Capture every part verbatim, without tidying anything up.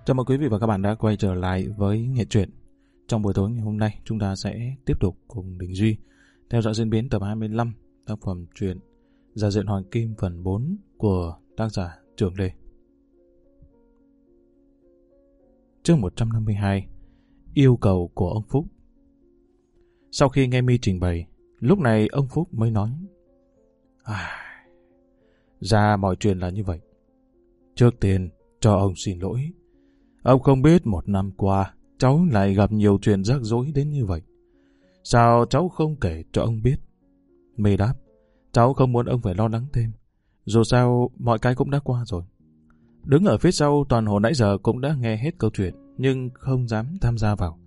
Chào mừng quý vị và các bạn đã quay trở lại với Nghệ Truyện. Trong buổi tối ngày hôm nay, chúng ta sẽ tiếp tục cùng Đình Duy theo dõi diễn biến tập hai mươi lăm tác phẩm truyện Giả Diện Hoàng Kim phần bốn của tác giả Trường Lê. Chương một trăm năm mươi hai. Yêu cầu của ông Phúc. Sau khi nghe My trình bày, lúc này ông Phúc mới nói: à, ra mọi chuyện là như vậy. Trước tiên, cho ông xin lỗi. Ông không biết một năm qua, cháu lại gặp nhiều chuyện rắc rối đến như vậy. Sao cháu không kể cho ông biết? My đáp: cháu không muốn ông phải lo lắng thêm. Dù sao, mọi cái cũng đã qua rồi. Đứng ở phía sau, Toàn Hồ nãy giờ cũng đã nghe hết câu chuyện, nhưng không dám tham gia vào.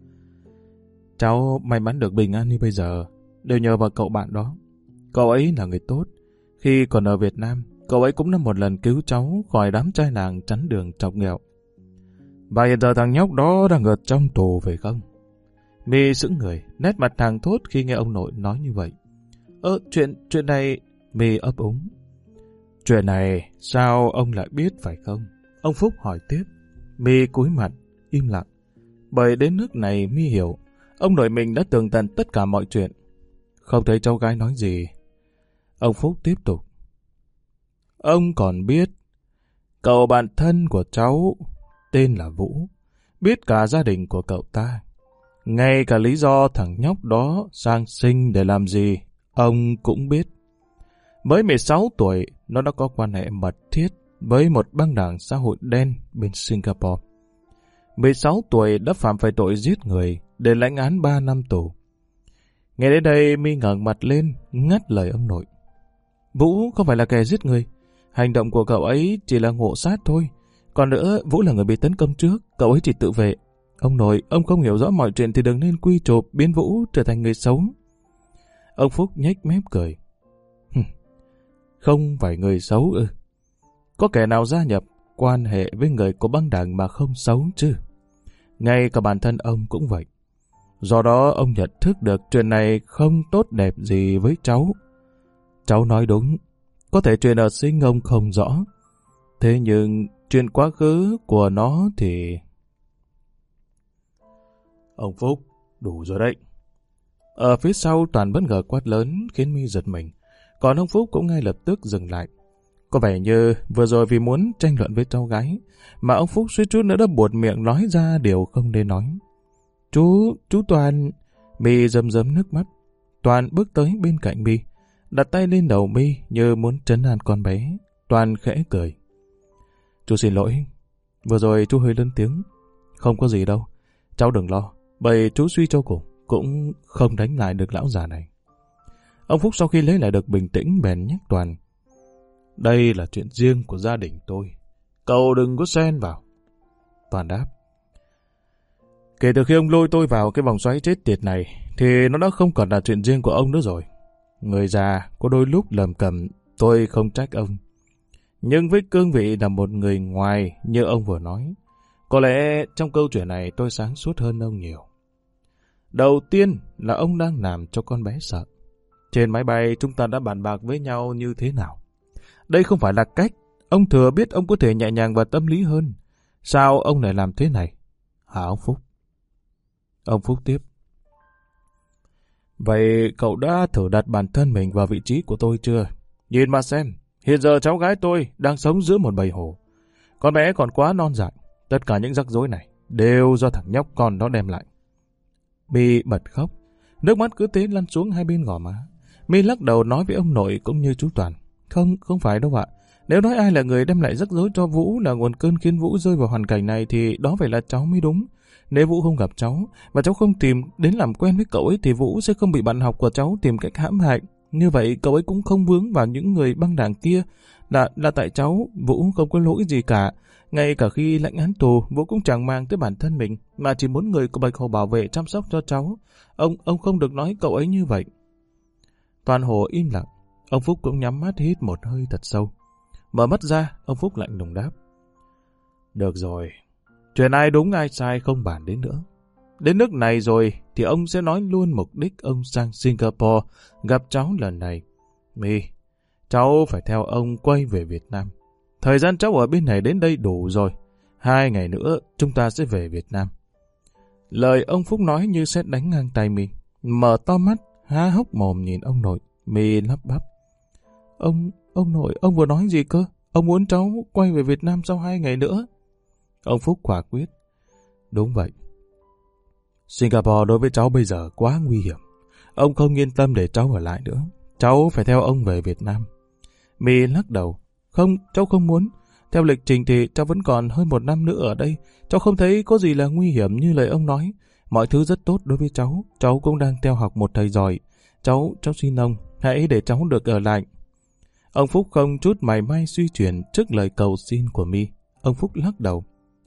Cháu may mắn được bình an như bây giờ, đều nhờ vào cậu bạn đó. Cậu ấy là người tốt. Khi còn ở Việt Nam, cậu ấy cũng đã một lần cứu cháu khỏi đám trai làng chắn đường chọc nghèo. Và hiện giờ thằng nhóc đó đang ở trong tù phải không? My sững người, nét mặt thàng thốt khi nghe ông nội nói như vậy. Ơ, chuyện, chuyện này... My ấp úng. Chuyện này, sao ông lại biết phải không? Ông Phúc hỏi tiếp. My cúi mặt, im lặng. Bởi đến nước này My hiểu, ông nội mình đã tường tận tất cả mọi chuyện. Không thấy cháu gái nói gì. Ông Phúc tiếp tục. Ông còn biết, cậu bạn thân của cháu tên là Vũ, biết cả gia đình của cậu ta. Ngay cả lý do thằng nhóc đó sang sinh để làm gì, ông cũng biết. Mới mười sáu tuổi, nó đã có quan hệ mật thiết với một băng đảng xã hội đen bên Singapore. mười sáu tuổi đã phạm phải tội giết người để lãnh án ba năm tù. Nghe đến đây, My ngẩng mặt lên, ngắt lời ông nội. Vũ không phải là kẻ giết người. Hành động của cậu ấy chỉ là ngộ sát thôi. Còn nữa, Vũ là người bị tấn công trước, cậu ấy chỉ tự vệ. Ông nội, ông không hiểu rõ mọi chuyện thì đừng nên quy chụp biến Vũ trở thành người xấu. Ông Phúc nhếch mép cười. Không phải người xấu ư? Có kẻ nào gia nhập quan hệ với người của băng đảng mà không xấu chứ? Ngay cả bản thân ông cũng vậy. Do đó ông nhận thức được chuyện này không tốt đẹp gì với cháu. Cháu nói đúng, có thể chuyện ở sinh ông không rõ. Thế nhưng chuyện quá khứ của nó thì... Ông Phúc, đủ rồi đấy. Ở phía sau Toàn bất ngờ quát lớn khiến My giật mình. Còn ông Phúc cũng ngay lập tức dừng lại. Có vẻ như vừa rồi vì muốn tranh luận với cháu gái mà ông Phúc suýt chút nữa đã buột miệng nói ra điều không nên nói. Chú, chú Toàn... My rơm rớm nước mắt. Toàn bước tới bên cạnh My, đặt tay lên đầu My như muốn trấn an con bé. Toàn khẽ cười. Chú xin lỗi. Vừa rồi chú hơi lớn tiếng. Không có gì đâu. Cháu đừng lo. Bởi chú suy cho cùng cũng không đánh lại được lão già này. Ông Phúc sau khi lấy lại được bình tĩnh bèn nhắc Toàn. Đây là chuyện riêng của gia đình tôi. Cậu đừng có xen vào. Toàn đáp. Kể từ khi ông lôi tôi vào cái vòng xoáy chết tiệt này thì nó đã không còn là chuyện riêng của ông nữa rồi. Người già có đôi lúc lầm cầm, tôi không trách ông. Nhưng với cương vị là một người ngoài như ông vừa nói, có lẽ trong câu chuyện này tôi sáng suốt hơn ông nhiều. Đầu tiên là ông đang làm cho con bé sợ. Trên máy bay chúng ta đã bàn bạc với nhau như thế nào. Đây không phải là cách. Ông thừa biết ông có thể nhẹ nhàng và tâm lý hơn. Sao ông lại làm thế này? Hả ông Phúc? Ông Phúc tiếp. Vậy cậu đã thử đặt bản thân mình vào vị trí của tôi chưa? Nhìn mà xem. Hiện giờ cháu gái tôi đang sống giữa một bầy hổ. Con bé còn quá non dại. Tất cả những rắc rối này đều do thằng nhóc con nó đem lại. My bật khóc. Nước mắt cứ thế lăn xuống hai bên gò má. My lắc đầu nói với ông nội cũng như chú Toàn. Không, không phải đâu ạ. Nếu nói ai là người đem lại rắc rối cho Vũ, là nguồn cơn khiến Vũ rơi vào hoàn cảnh này, thì đó phải là cháu mới đúng. Nếu Vũ không gặp cháu, và cháu không tìm đến làm quen với cậu ấy, thì Vũ sẽ không bị bạn học của cháu tìm cách hãm hại. Như vậy cậu ấy cũng không vướng vào những người băng đảng kia. Là, là tại cháu, Vũ không có lỗi gì cả. Ngay cả khi lãnh án tù, Vũ cũng chẳng mang tới bản thân mình, mà chỉ muốn người của Bạch Hồ bảo vệ chăm sóc cho cháu. Ông, ông không được nói cậu ấy như vậy. Toàn Hồ im lặng. Ông Phúc cũng nhắm mắt hít một hơi thật sâu. Mở mắt ra, ông Phúc lạnh lùng đáp. Được rồi, chuyện ai đúng ai sai không bàn đến nữa. Đến nước này rồi thì ông sẽ nói luôn mục đích ông sang Singapore gặp cháu lần này. My, cháu phải theo ông quay về Việt Nam. Thời gian cháu ở bên này đến đây đủ rồi. Hai ngày nữa chúng ta sẽ về Việt Nam. Lời ông Phúc nói như sét đánh ngang tai Mi. Mở to mắt, há hốc mồm nhìn ông nội. Mi lắp bắp. Ông, ông nội, ông vừa nói gì cơ? Ông muốn cháu quay về Việt Nam sau hai ngày nữa? Ông Phúc quả quyết. Đúng vậy. Singapore đối với cháu bây giờ quá nguy hiểm. Ông không yên tâm để cháu ở lại nữa. Cháu phải theo ông về Việt Nam. Mi lắc đầu. Không, cháu không muốn. Theo lịch trình thì cháu vẫn còn hơn một năm nữa ở đây. Cháu không thấy có gì là nguy hiểm như lời ông nói. Mọi thứ rất tốt đối với cháu. Cháu cũng đang theo học một thầy giỏi. Cháu, cháu xin ông, hãy để cháu được ở lại. Ông Phúc không chút mảy may suy chuyển trước lời cầu xin của Mi. Ông Phúc lắc đầu.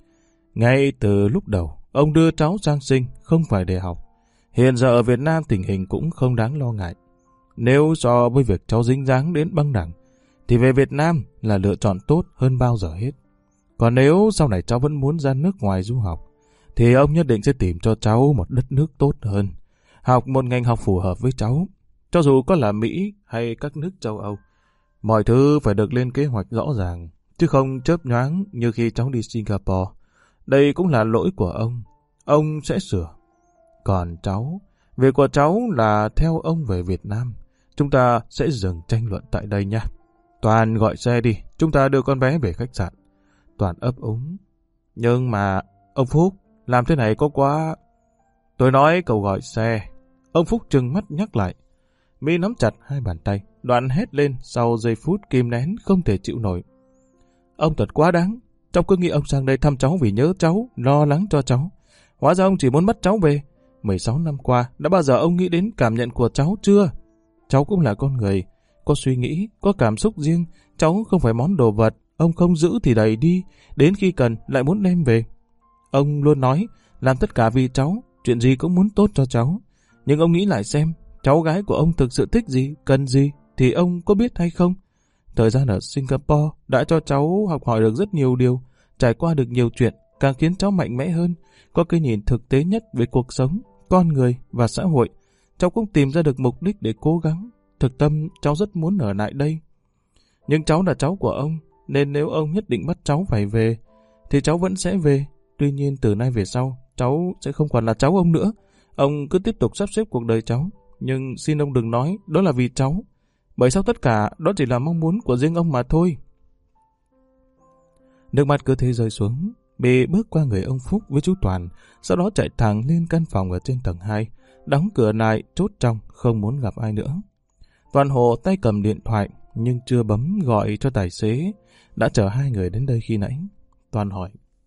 Ngay từ lúc đầu, ông đưa cháu sang sinh không phải để học. Hiện giờ ở Việt Nam tình hình cũng không đáng lo ngại. Nếu so với việc cháu dính dáng đến băng đảng, thì về Việt Nam là lựa chọn tốt hơn bao giờ hết. Còn nếu sau này cháu vẫn muốn ra nước ngoài du học, thì ông nhất định sẽ tìm cho cháu một đất nước tốt hơn. Học một ngành học phù hợp với cháu. Cho dù có là Mỹ hay các nước châu Âu, mọi thứ phải được lên kế hoạch rõ ràng, chứ không chớp nhoáng như khi cháu đi Singapore. Đây cũng là lỗi của ông. Ông sẽ sửa. Còn cháu, việc của cháu là theo ông về Việt Nam. Chúng ta sẽ dừng tranh luận tại đây nha. Toàn gọi xe đi, chúng ta đưa con bé về khách sạn. Toàn ấp úng. Nhưng mà, ông Phúc, làm thế này có quá... Tôi nói cậu gọi xe. Ông Phúc trừng mắt nhắc lại. Mi nắm chặt hai bàn tay, đoạn hét lên sau giây phút kìm nén không thể chịu nổi. Ông thật quá đáng. Cháu cứ nghĩ ông sang đây thăm cháu vì nhớ cháu, lo lắng cho cháu. Hóa ra ông chỉ muốn bắt cháu về. mười sáu năm qua, đã bao giờ ông nghĩ đến cảm nhận của cháu chưa? Cháu cũng là con người, có suy nghĩ, có cảm xúc riêng. Cháu không phải món đồ vật, ông không giữ thì đẩy đi, đến khi cần lại muốn đem về. Ông luôn nói, làm tất cả vì cháu, chuyện gì cũng muốn tốt cho cháu. Nhưng ông nghĩ lại xem, cháu gái của ông thực sự thích gì, cần gì, thì ông có biết hay không? Thời gian ở Singapore đã cho cháu học hỏi được rất nhiều điều, trải qua được nhiều chuyện, càng khiến cháu mạnh mẽ hơn, có cái nhìn thực tế nhất về cuộc sống, con người và xã hội. Cháu cũng tìm ra được mục đích để cố gắng. Thực tâm, cháu rất muốn ở lại đây. Nhưng cháu là cháu của ông, nên nếu ông nhất định bắt cháu phải về, thì cháu vẫn sẽ về. Tuy nhiên từ nay về sau, cháu sẽ không còn là cháu ông nữa. Ông cứ tiếp tục sắp xếp cuộc đời cháu. Nhưng xin ông đừng nói, đó là vì cháu. Bởi sao tất cả đó chỉ là mong muốn của riêng ông mà thôi. Nước mắt cứ thế rơi xuống. Bị bước qua người ông Phúc với chú Toàn, sau đó chạy thẳng lên căn phòng ở trên tầng hai, đóng cửa lại, chốt trong, không muốn gặp ai nữa. Toàn Hồ tay cầm điện thoại, nhưng chưa bấm gọi cho tài xế, đã chở hai người đến đây khi nãy. Toàn hỏi.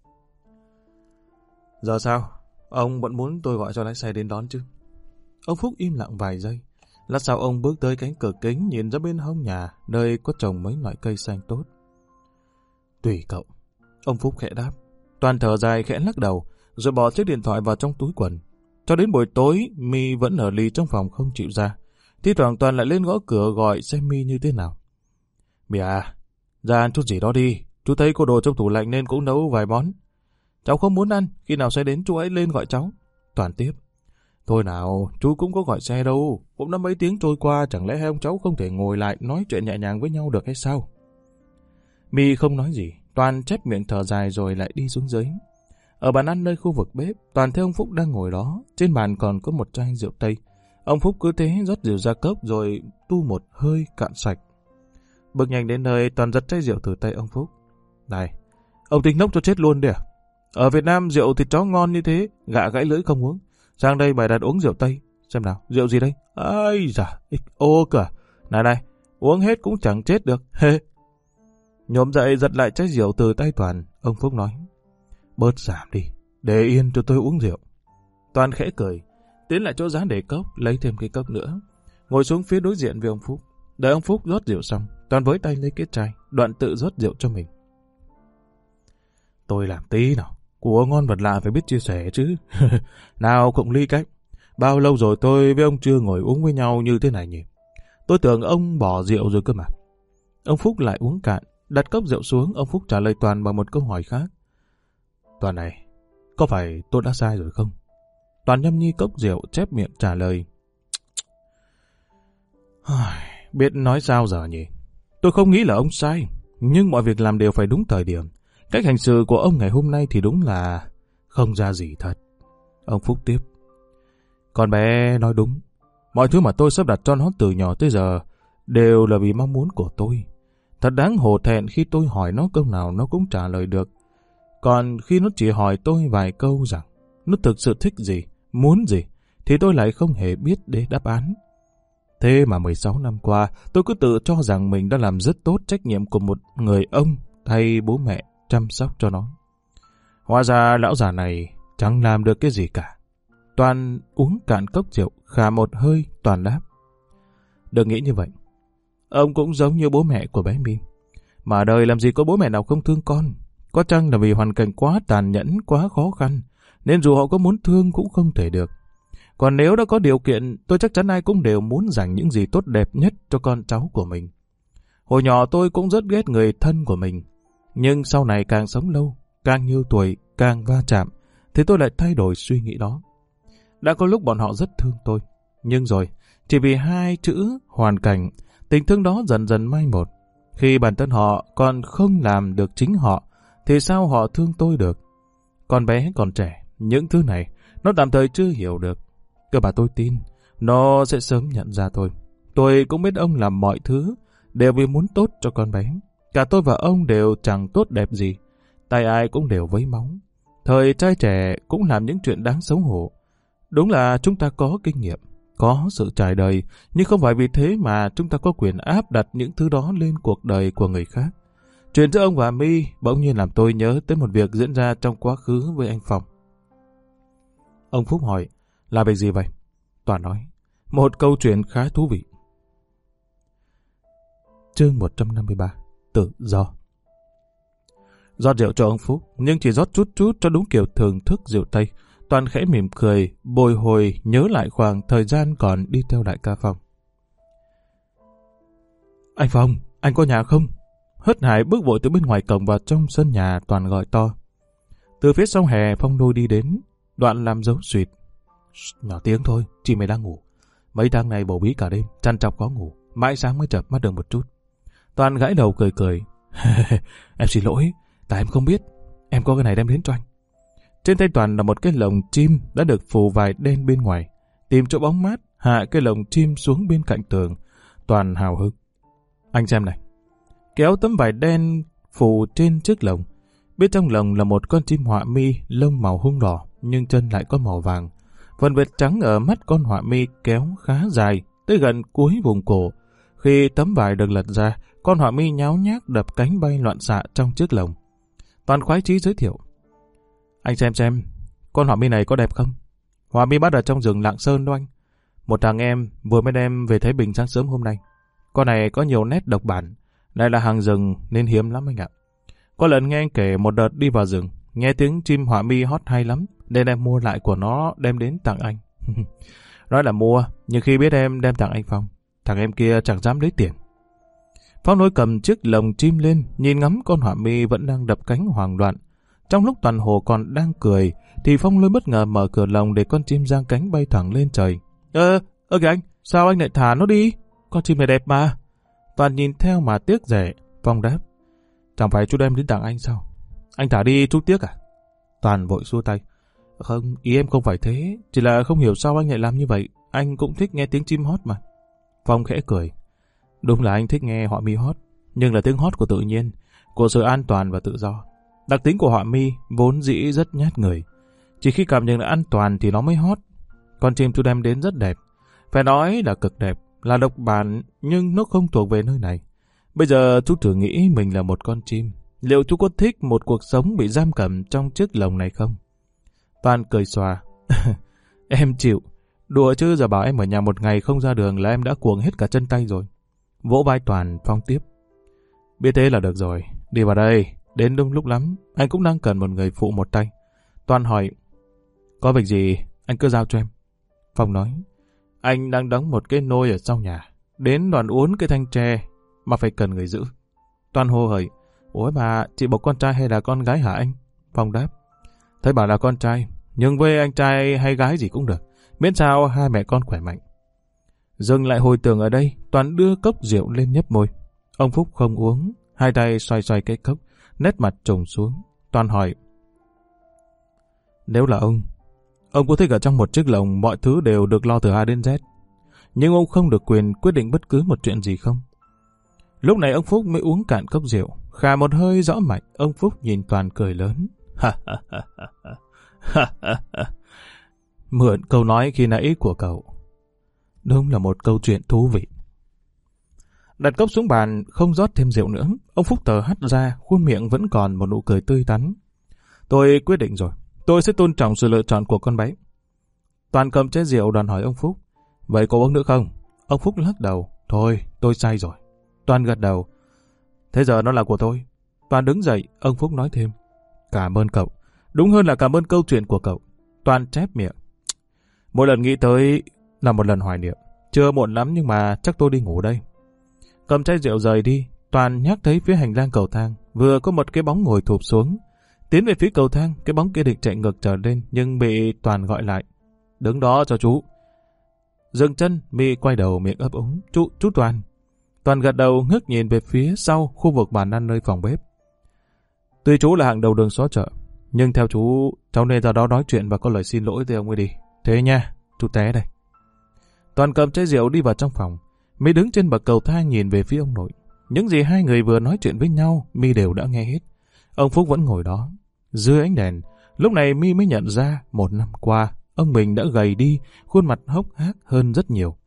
Giờ sao? Ông vẫn muốn tôi gọi cho lái xe đến đón chứ? Ông Phúc im lặng vài giây. Lát sau ông bước tới cánh cửa kính nhìn ra bên hông nhà, nơi có trồng mấy loại cây xanh tốt. Tùy cậu. Ông Phúc khẽ đáp. Toàn thở dài khẽ lắc đầu, rồi bỏ chiếc điện thoại vào trong túi quần. Cho đến buổi tối, Mi vẫn ở lì trong phòng không chịu ra. Thi thoảng Toàn lại lên gõ cửa gọi xem Mi như thế nào. Mi à, ra ăn chút gì đó đi. Chú thấy có đồ trong tủ lạnh nên cũng nấu vài món. Cháu không muốn ăn, khi nào sẽ đến chú ấy lên gọi cháu. Toàn tiếp. Thôi nào, chú cũng có gọi xe đâu. Cũng đã mấy tiếng trôi qua, chẳng lẽ hai ông cháu không thể ngồi lại nói chuyện nhẹ nhàng với nhau được hay sao? Mi không nói gì. Toàn chép miệng thở dài rồi lại đi xuống dưới. Ở bàn ăn nơi khu vực bếp, Toàn thấy ông Phúc đang ngồi đó. Trên bàn còn có một chai rượu Tây. Ông Phúc cứ thế rót rượu ra cốc rồi tu một hơi cạn sạch. Bước nhanh đến nơi, Toàn giật chai rượu từ tay ông Phúc. Này, ông tính nốc cho chết luôn đi à? Ở Việt Nam rượu thịt chó ngon như thế, gạ gãy lưỡi không uống. Sang đây bày đặt uống rượu Tây. Xem nào, rượu gì đây? Ây da, ô cả. Này này, uống hết cũng chẳng chết được. Hê. Nhổm dậy giật lại chai rượu từ tay Toàn, ông Phúc nói. Bớt giảm đi, để yên cho tôi uống rượu. Toàn khẽ cười, tiến lại chỗ giá để cốc, lấy thêm cái cốc nữa. Ngồi xuống phía đối diện với ông Phúc. Đợi ông Phúc rót rượu xong, Toàn với tay lấy cái chai, đoạn tự rót rượu cho mình. Tôi làm tí nào, của ngon vật lạ phải biết chia sẻ chứ. Nào cộng ly cách. Bao lâu rồi tôi với ông chưa ngồi uống với nhau như thế này nhỉ? Tôi tưởng ông bỏ rượu rồi cơ mà. Ông Phúc lại uống cạn, đặt cốc rượu xuống, ông Phúc trả lời Toàn bằng một câu hỏi khác. Toàn này, có phải tôi đã sai rồi không? Toàn nhâm nhi cốc rượu, chép miệng trả lời. Biết nói sao giờ nhỉ? Tôi không nghĩ là ông sai, nhưng mọi việc làm đều phải đúng thời điểm. Cách hành xử của ông ngày hôm nay thì đúng là không ra gì thật. Ông Phúc tiếp. Con bé nói đúng. Mọi thứ mà tôi sắp đặt cho nó từ nhỏ tới giờ đều là vì mong muốn của tôi. Thật đáng hổ thẹn khi tôi hỏi nó câu nào nó cũng trả lời được. Còn khi nó chỉ hỏi tôi vài câu rằng nó thực sự thích gì, muốn gì, thì tôi lại không hề biết để đáp án. Thế mà mười sáu năm qua, tôi cứ tự cho rằng mình đã làm rất tốt trách nhiệm của một người ông thay bố mẹ chăm sóc cho nó. Hóa ra lão già này chẳng làm được cái gì cả. Toàn uống cạn cốc rượu, khà một hơi, Toàn đáp. Đừng nghĩ như vậy. Ông cũng giống như bố mẹ của bé My. Mà đời làm gì có bố mẹ nào không thương con. Có chăng là vì hoàn cảnh quá tàn nhẫn, quá khó khăn, nên dù họ có muốn thương cũng không thể được. Còn nếu đã có điều kiện, tôi chắc chắn ai cũng đều muốn dành những gì tốt đẹp nhất cho con cháu của mình. Hồi nhỏ tôi cũng rất ghét người thân của mình. Nhưng sau này càng sống lâu, càng nhiều tuổi, càng va chạm, thì tôi lại thay đổi suy nghĩ đó. Đã có lúc bọn họ rất thương tôi. Nhưng rồi, chỉ vì hai chữ hoàn cảnh, tình thương đó dần dần mai một. Khi bản thân họ còn không làm được chính họ, thì sao họ thương tôi được? Con bé còn trẻ, những thứ này, nó tạm thời chưa hiểu được. Cơ mà tôi tin, nó sẽ sớm nhận ra thôi. Tôi cũng biết ông làm mọi thứ, đều vì muốn tốt cho con bé. Cả tôi và ông đều chẳng tốt đẹp gì. Tay ai cũng đều vấy máu. Thời trai trẻ cũng làm những chuyện đáng xấu hổ. Đúng là chúng ta có kinh nghiệm, có sự trải đời, nhưng không phải vì thế mà chúng ta có quyền áp đặt những thứ đó lên cuộc đời của người khác. Chuyện giữa ông và My bỗng nhiên làm tôi nhớ tới một việc diễn ra trong quá khứ với anh Phong. Ông Phúc hỏi, là việc gì vậy? Toàn nói, một câu chuyện khá thú vị. Chương một trăm năm mươi ba, tự do. Rót rượu cho ông Phúc, nhưng chỉ rót chút chút cho đúng kiểu thưởng thức rượu Tây. Toàn khẽ mỉm cười, bồi hồi nhớ lại khoảng thời gian còn đi theo đại ca Phong. Anh Phong, anh có nhà không? Hớt hải bước vội từ bên ngoài cổng vào trong sân nhà. Toàn gọi to. Từ phía sau hè Phong đôi đi đến. Đoạn làm dấu suyệt. Nhỏ tiếng thôi, chị mày đang ngủ. Mấy tháng này bầu bí cả đêm, chăn chọc có ngủ, mãi sáng mới chợp mắt được một chút. Toàn gãi đầu cười cười. Em xin lỗi, tại em không biết. Em có cái này đem đến cho anh. Trên tay Toàn là một cái lồng chim đã được phủ vải đen bên ngoài. Tìm chỗ bóng mát, hạ cái lồng chim xuống bên cạnh tường. Toàn hào hứng. Anh xem này. Kéo tấm vải đen phủ trên chiếc lồng. Bên trong lồng là một con chim họa mi lông màu hung đỏ, nhưng chân lại có màu vàng. Phần vệt trắng ở mắt con họa mi kéo khá dài, tới gần cuối vùng cổ. Khi tấm vải được lật ra, con họa mi nháo nhác đập cánh bay loạn xạ trong chiếc lồng. Toàn khoái chí giới thiệu. Anh xem xem, con họa mi này có đẹp không? Họa mi bắt ở trong rừng Lạng Sơn đó anh. Một thằng em vừa mới đem về Thái Bình sáng sớm hôm nay. Con này có nhiều nét độc bản, lại là hàng rừng nên hiếm lắm anh ạ. Có lần nghe anh kể một đợt đi vào rừng, nghe tiếng chim họa mi hót hay lắm, nên em mua lại của nó đem đến tặng anh. Nói là mua, nhưng khi biết em đem tặng anh Phong, thằng em kia chẳng dám lấy tiền. Phong nối cầm chiếc lồng chim lên, nhìn ngắm con họa mi vẫn đang đập cánh hoảng loạn. Trong lúc Toàn Hồ còn đang cười, thì Phong lôi bất ngờ mở cửa lồng để con chim giang cánh bay thẳng lên trời. Ơ, ơ kìa anh, sao anh lại thả nó đi? Con chim này đẹp mà. Toàn nhìn theo mà tiếc rẻ. Phong đáp, chẳng phải chú đem đến tặng anh sao? Anh thả đi chú tiếc à? Toàn vội xua tay. Không, ý em không phải thế, chỉ là không hiểu sao anh lại làm như vậy. Anh cũng thích nghe tiếng chim hót mà. Phong khẽ cười. Đúng là anh thích nghe họa mi hót, nhưng là tiếng hót của tự nhiên, của sự an toàn và tự do. Đặc tính của họa mi vốn dĩ rất nhát người. Chỉ khi cảm nhận là an toàn thì nó mới hót. Con chim chú đem đến rất đẹp. Phải nói là cực đẹp, là độc bản, nhưng nó không thuộc về nơi này. Bây giờ chú thử nghĩ mình là một con chim. Liệu chú có thích một cuộc sống bị giam cầm trong chiếc lồng này không? Toàn cười xòa. Em chịu. Đùa chứ, giờ bảo em ở nhà một ngày không ra đường là em đã cuồng hết cả chân tay rồi. Vỗ vai Toàn, Phong tiếp. Biết thế là được rồi. Đi vào đây. Đến đúng lúc lắm. Anh cũng đang cần một người phụ một tay. Toàn hỏi. Có việc gì? Anh cứ giao cho em. Phong nói. Anh đang đóng một cái nôi ở sau nhà. Đến đoàn uốn cái thanh tre mà phải cần người giữ. Toàn hô hởi. Ủa mà chị bộc con trai hay là con gái hả anh? Phong đáp. Thấy bảo là con trai. Nhưng với anh trai hay gái gì cũng được. Miễn sao hai mẹ con khỏe mạnh. Dừng lại hồi tưởng ở đây, Toàn đưa cốc rượu lên nhấp môi. Ông Phúc không uống, hai tay xoay xoay cái cốc, nét mặt trùng xuống. Toàn hỏi, nếu là ông, ông có thích ở trong một chiếc lồng mọi thứ đều được lo từ A đến Z, nhưng ông không được quyền quyết định bất cứ một chuyện gì không? Lúc này ông Phúc mới uống cạn cốc rượu, khà một hơi rõ mạch. Ông Phúc nhìn Toàn cười lớn. Mượn câu nói khi nãy của cậu, đúng là một câu chuyện thú vị. Đặt cốc xuống bàn, không rót thêm rượu nữa. Ông Phúc thở hắt ra, khuôn miệng vẫn còn một nụ cười tươi tắn. Tôi quyết định rồi, tôi sẽ tôn trọng sự lựa chọn của con bé. Toàn cầm chén rượu đòi hỏi ông Phúc, vậy có uống nữa không? Ông Phúc lắc đầu, thôi tôi say rồi. Toàn gật đầu, thế giờ nó là của tôi. Toàn đứng dậy, ông Phúc nói thêm, cảm ơn cậu, đúng hơn là cảm ơn câu chuyện của cậu. Toàn chép miệng, mỗi lần nghĩ tới là một lần hoài niệm. Chưa muộn lắm nhưng mà chắc tôi đi ngủ đây. Cầm chai rượu rời đi, Toàn nhắc thấy phía hành lang cầu thang vừa có một cái bóng ngồi thụp xuống. Tiến về phía cầu thang, cái bóng kia định chạy ngược trở lên nhưng bị Toàn gọi lại. Đứng đó cho chú. Dừng chân, Mi quay đầu miệng ấp úng, chú, chú Toàn. Toàn gật đầu ngước nhìn về phía sau khu vực bàn ăn nơi phòng bếp. Tuy chú là hàng đầu đường xó chợ, nhưng theo chú, cháu nên ra đó nói chuyện và có lời xin lỗi với ông ấy đi. Thế nha, chú té đây. Toàn cầm chai rượu đi vào trong phòng. Mi đứng trên bậc cầu thang nhìn về phía ông nội. Những gì hai người vừa nói chuyện với nhau, Mi đều đã nghe hết. Ông Phúc vẫn ngồi đó, dưới ánh đèn. Lúc này Mi mới nhận ra, một năm qua, ông mình đã gầy đi, khuôn mặt hốc hác hơn rất nhiều.